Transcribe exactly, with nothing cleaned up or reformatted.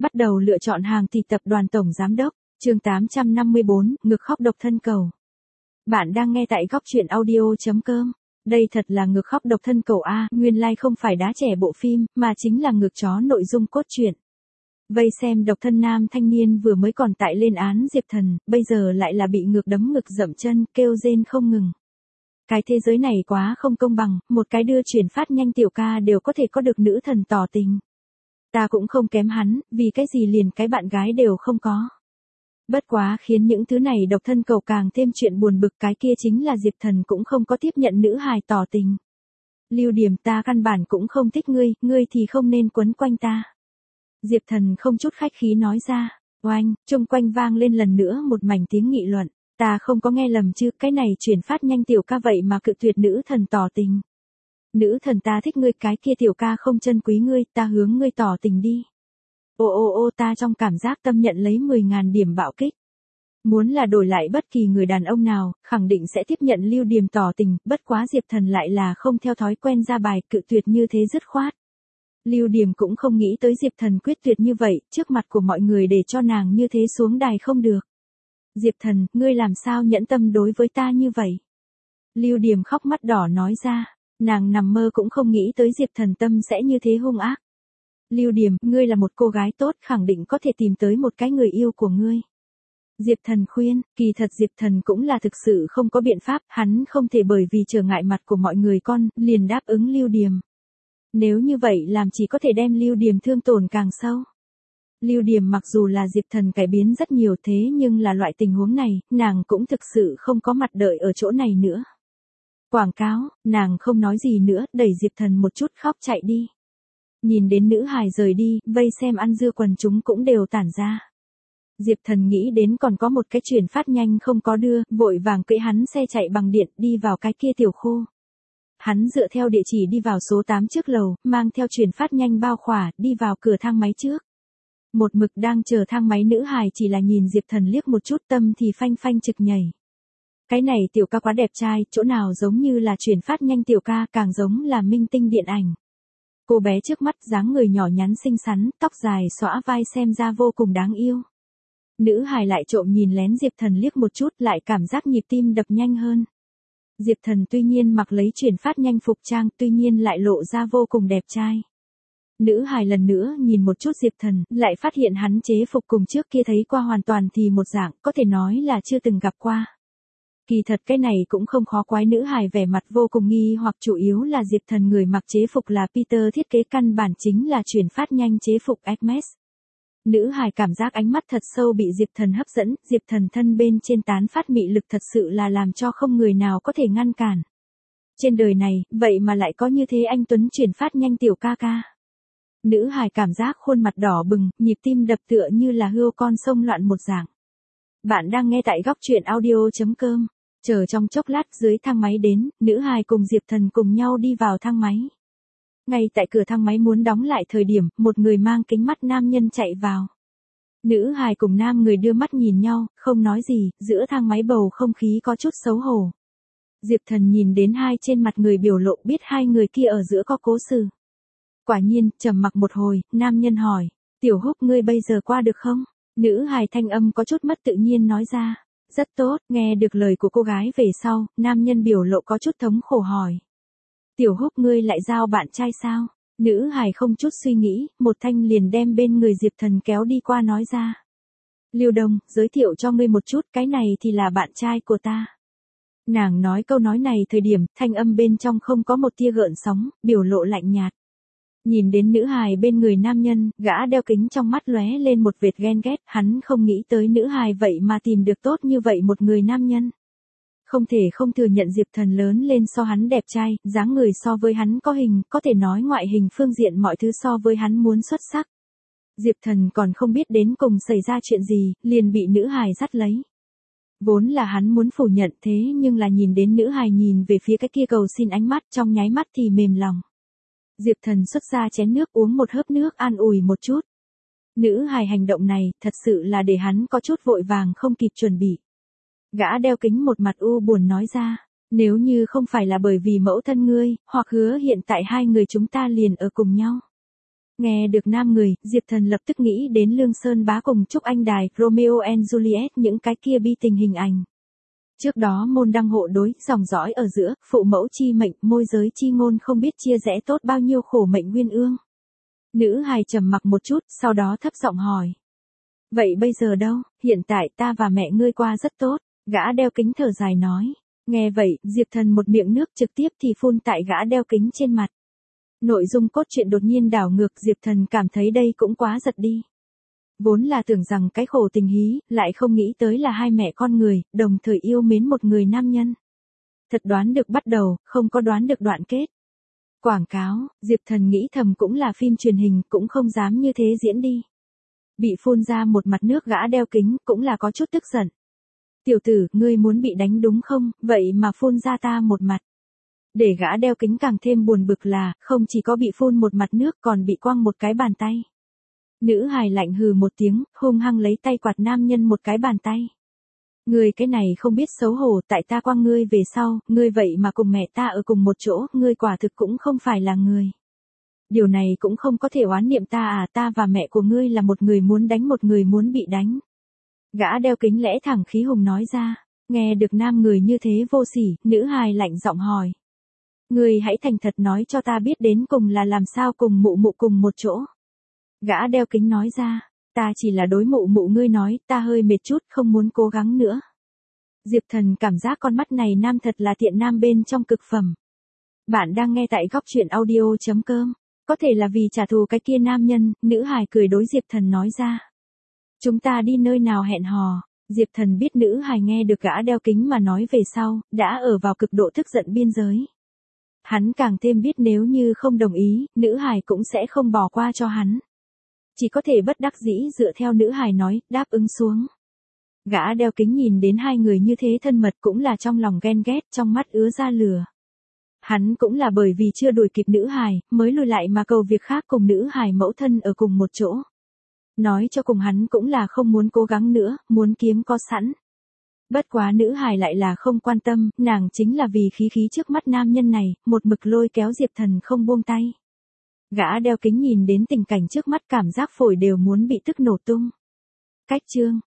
Bắt đầu lựa chọn hàng thì tập đoàn tổng giám đốc, chương tám trăm năm mươi bốn, ngực khóc độc thân cầu. Bạn đang nghe tại góc truyện audio.com. Đây thật là ngực khóc độc thân cầu A, nguyên lai like không phải đá trẻ bộ phim, mà chính là ngực chó nội dung cốt truyện. Vây xem độc thân nam thanh niên vừa mới còn tại lên án Diệp Thần, bây giờ lại là bị ngược đấm ngực dậm chân, kêu rên không ngừng. Cái thế giới này quá không công bằng, một cái đưa chuyển phát nhanh tiểu ca đều có thể có được nữ thần tỏ tình. Ta cũng không kém hắn, vì cái gì liền cái bạn gái đều không có. Bất quá khiến những thứ này độc thân cầu càng thêm chuyện buồn bực, cái kia chính là Diệp Thần cũng không có tiếp nhận nữ hài tỏ tình. Lưu Điểm, ta căn bản cũng không thích ngươi, ngươi thì không nên quấn quanh ta. Diệp Thần không chút khách khí nói ra. Oanh, chung quanh vang lên lần nữa một mảnh tiếng nghị luận. Ta không có nghe lầm chứ, cái này chuyển phát nhanh tiểu ca vậy mà cự tuyệt nữ thần tỏ tình. Nữ thần ta thích ngươi, cái kia tiểu ca không trân quý ngươi, ta hướng ngươi tỏ tình đi. Ô ô ô, ta trong cảm giác tâm nhận lấy mười nghìn điểm bạo kích. Muốn là đổi lại bất kỳ người đàn ông nào, khẳng định sẽ tiếp nhận Lưu Điểm tỏ tình, bất quá Diệp Thần lại là không theo thói quen ra bài cự tuyệt như thế dứt khoát. Lưu Điểm cũng không nghĩ tới Diệp Thần quyết tuyệt như vậy, trước mặt của mọi người để cho nàng như thế xuống đài không được. Diệp Thần, ngươi làm sao nhẫn tâm đối với ta như vậy? Lưu Điểm khóc mắt đỏ nói ra, nàng nằm mơ cũng không nghĩ tới Diệp Thần tâm sẽ như thế hung ác. Lưu Điểm, ngươi là một cô gái tốt, khẳng định có thể tìm tới một cái người yêu của ngươi. Diệp Thần khuyên, kỳ thật Diệp Thần cũng là thực sự không có biện pháp, hắn không thể bởi vì trở ngại mặt của mọi người con, liền đáp ứng Lưu Điểm. Nếu như vậy làm chỉ có thể đem Lưu Điểm thương tổn càng sâu. Lưu Điểm mặc dù là Diệp Thần cải biến rất nhiều thế nhưng là loại tình huống này, nàng cũng thực sự không có mặt đợi ở chỗ này nữa. Quảng cáo, nàng không nói gì nữa, đẩy Diệp Thần một chút khóc chạy đi. Nhìn đến nữ hài rời đi, vây xem ăn dưa quần chúng cũng đều tản ra. Diệp Thần nghĩ đến còn có một cái chuyển phát nhanh không có đưa, vội vàng cưỡi hắn xe chạy bằng điện đi vào cái kia tiểu khu. Hắn dựa theo địa chỉ đi vào số tám trước lầu, mang theo chuyển phát nhanh bao khỏa, đi vào cửa thang máy trước. Một mực đang chờ thang máy nữ hài chỉ là nhìn Diệp Thần liếc một chút, tâm thì phanh phanh trực nhảy. Cái này tiểu ca quá đẹp trai, chỗ nào giống như là chuyển phát nhanh tiểu ca, càng giống là minh tinh điện ảnh. Cô bé trước mắt dáng người nhỏ nhắn xinh xắn, tóc dài xõa vai xem ra vô cùng đáng yêu. Nữ hài lại trộm nhìn lén Diệp Thần liếc một chút, lại cảm giác nhịp tim đập nhanh hơn. Diệp Thần tuy nhiên mặc lấy chuyển phát nhanh phục trang, tuy nhiên lại lộ ra vô cùng đẹp trai. Nữ hài lần nữa nhìn một chút Diệp Thần, lại phát hiện hắn chế phục cùng trước kia thấy qua hoàn toàn thì một dạng, có thể nói là chưa từng gặp qua. Kỳ thật cái này cũng không khó, quái nữ hài vẻ mặt vô cùng nghi hoặc, chủ yếu là Diệp Thần người mặc chế phục là Peter thiết kế, căn bản chính là chuyển phát nhanh chế phục Hermes. Nữ hài cảm giác ánh mắt thật sâu bị Diệp Thần hấp dẫn, Diệp Thần thân bên trên tán phát mị lực thật sự là làm cho không người nào có thể ngăn cản. Trên đời này, vậy mà lại có như thế anh tuấn chuyển phát nhanh tiểu ca ca. Nữ hài cảm giác khuôn mặt đỏ bừng, nhịp tim đập tựa như là hươu con sông loạn một dạng. Bạn đang nghe tại góc truyện audio.com. Chờ trong chốc lát dưới thang máy đến, nữ hài cùng Diệp Thần cùng nhau đi vào thang máy. Ngay tại cửa thang máy muốn đóng lại thời điểm, một người mang kính mắt nam nhân chạy vào. Nữ hài cùng nam người đưa mắt nhìn nhau, không nói gì, giữa thang máy bầu không khí có chút xấu hổ. Diệp Thần nhìn đến hai trên mặt người biểu lộ, biết hai người kia ở giữa có cố sự. Quả nhiên, trầm mặc một hồi, nam nhân hỏi, Tiểu Húc ngươi bây giờ qua được không? Nữ hài thanh âm có chút mất tự nhiên nói ra, rất tốt, nghe được lời của cô gái về sau, nam nhân biểu lộ có chút thống khổ hỏi. Tiểu Húc ngươi lại giao bạn trai sao? Nữ hài không chút suy nghĩ, một thanh liền đem bên người Diệp Thần kéo đi qua nói ra. Lưu Đông, giới thiệu cho ngươi một chút, cái này thì là bạn trai của ta. Nàng nói câu nói này thời điểm, thanh âm bên trong không có một tia gợn sóng, biểu lộ lạnh nhạt. Nhìn đến nữ hài bên người nam nhân, gã đeo kính trong mắt lóe lên một vệt ghen ghét, hắn không nghĩ tới nữ hài vậy mà tìm được tốt như vậy một người nam nhân. Không thể không thừa nhận Diệp Thần lớn lên so hắn đẹp trai, dáng người so với hắn có hình, có thể nói ngoại hình phương diện mọi thứ so với hắn muốn xuất sắc. Diệp Thần còn không biết đến cùng xảy ra chuyện gì, liền bị nữ hài dắt lấy. Vốn là hắn muốn phủ nhận thế nhưng là nhìn đến nữ hài nhìn về phía cái kia cầu xin ánh mắt, trong nháy mắt thì mềm lòng. Diệp Thần xuất ra chén nước uống một hớp nước an ủi một chút. Nữ hài hành động này, thật sự là để hắn có chút vội vàng không kịp chuẩn bị. Gã đeo kính một mặt u buồn nói ra, nếu như không phải là bởi vì mẫu thân ngươi, hoặc hứa hiện tại hai người chúng ta liền ở cùng nhau. Nghe được nam người, Diệp Thần lập tức nghĩ đến Lương Sơn Bá cùng Trúc Anh Đài, Romeo and Juliet, những cái kia bi tình hình ảnh. Trước đó môn đăng hộ đối, dòng dõi ở giữa, phụ mẫu chi mệnh, môi giới chi ngôn không biết chia rẽ tốt bao nhiêu khổ mệnh nguyên ương. Nữ hài trầm mặc một chút, sau đó thấp giọng hỏi. Vậy bây giờ đâu, hiện tại ta và mẹ ngươi qua rất tốt, gã đeo kính thở dài nói. Nghe vậy, Diệp Thần một miệng nước trực tiếp thì phun tại gã đeo kính trên mặt. Nội dung cốt truyện đột nhiên đảo ngược, Diệp Thần cảm thấy đây cũng quá giật đi. Vốn là tưởng rằng cái khổ tình hí, lại không nghĩ tới là hai mẹ con người, đồng thời yêu mến một người nam nhân. Thật đoán được bắt đầu, không có đoán được đoạn kết. Quảng cáo, Diệp Thần nghĩ thầm cũng là phim truyền hình, cũng không dám như thế diễn đi. Bị phun ra một mặt nước, gã đeo kính, cũng là có chút tức giận. Tiểu tử, ngươi muốn bị đánh đúng không, vậy mà phun ra ta một mặt. Để gã đeo kính càng thêm buồn bực là, không chỉ có bị phun một mặt nước còn bị quăng một cái bàn tay. Nữ hài lạnh hừ một tiếng, hung hăng lấy tay quạt nam nhân một cái bàn tay. Ngươi cái này không biết xấu hổ, tại ta quăng ngươi về sau, ngươi vậy mà cùng mẹ ta ở cùng một chỗ, ngươi quả thực cũng không phải là người. Điều này cũng không có thể oán niệm ta à, ta và mẹ của ngươi là một người muốn đánh một người muốn bị đánh. Gã đeo kính lẽ thẳng khí hùng nói ra, nghe được nam người như thế vô sỉ, nữ hài lạnh giọng hỏi. Ngươi hãy thành thật nói cho ta biết đến cùng là làm sao cùng mụ mụ cùng một chỗ. Gã đeo kính nói ra, ta chỉ là đối mụ mụ ngươi nói, ta hơi mệt chút, không muốn cố gắng nữa. Diệp Thần cảm giác con mắt này nam thật là tiện nam bên trong cực phẩm. Bạn đang nghe tại góc truyện audio chấm com. Có thể là vì trả thù cái kia nam nhân, nữ hài cười đối Diệp Thần nói ra. Chúng ta đi nơi nào hẹn hò. Diệp Thần biết nữ hài nghe được gã đeo kính mà nói về sau, đã ở vào cực độ tức giận biên giới. Hắn càng thêm biết nếu như không đồng ý, nữ hài cũng sẽ không bỏ qua cho hắn. Chỉ có thể bất đắc dĩ dựa theo nữ hài nói, đáp ứng xuống. Gã đeo kính nhìn đến hai người như thế thân mật cũng là trong lòng ghen ghét, trong mắt ứa ra lửa. Hắn cũng là bởi vì chưa đuổi kịp nữ hài, mới lùi lại mà cầu việc khác cùng nữ hài mẫu thân ở cùng một chỗ. Nói cho cùng hắn cũng là không muốn cố gắng nữa, muốn kiếm có sẵn. Bất quá nữ hài lại là không quan tâm, nàng chính là vì khí khí trước mắt nam nhân này, một mực lôi kéo Diệp Thần không buông tay. Gã đeo kính nhìn đến tình cảnh trước mắt cảm giác phổi đều muốn bị tức nổ tung. Cách chương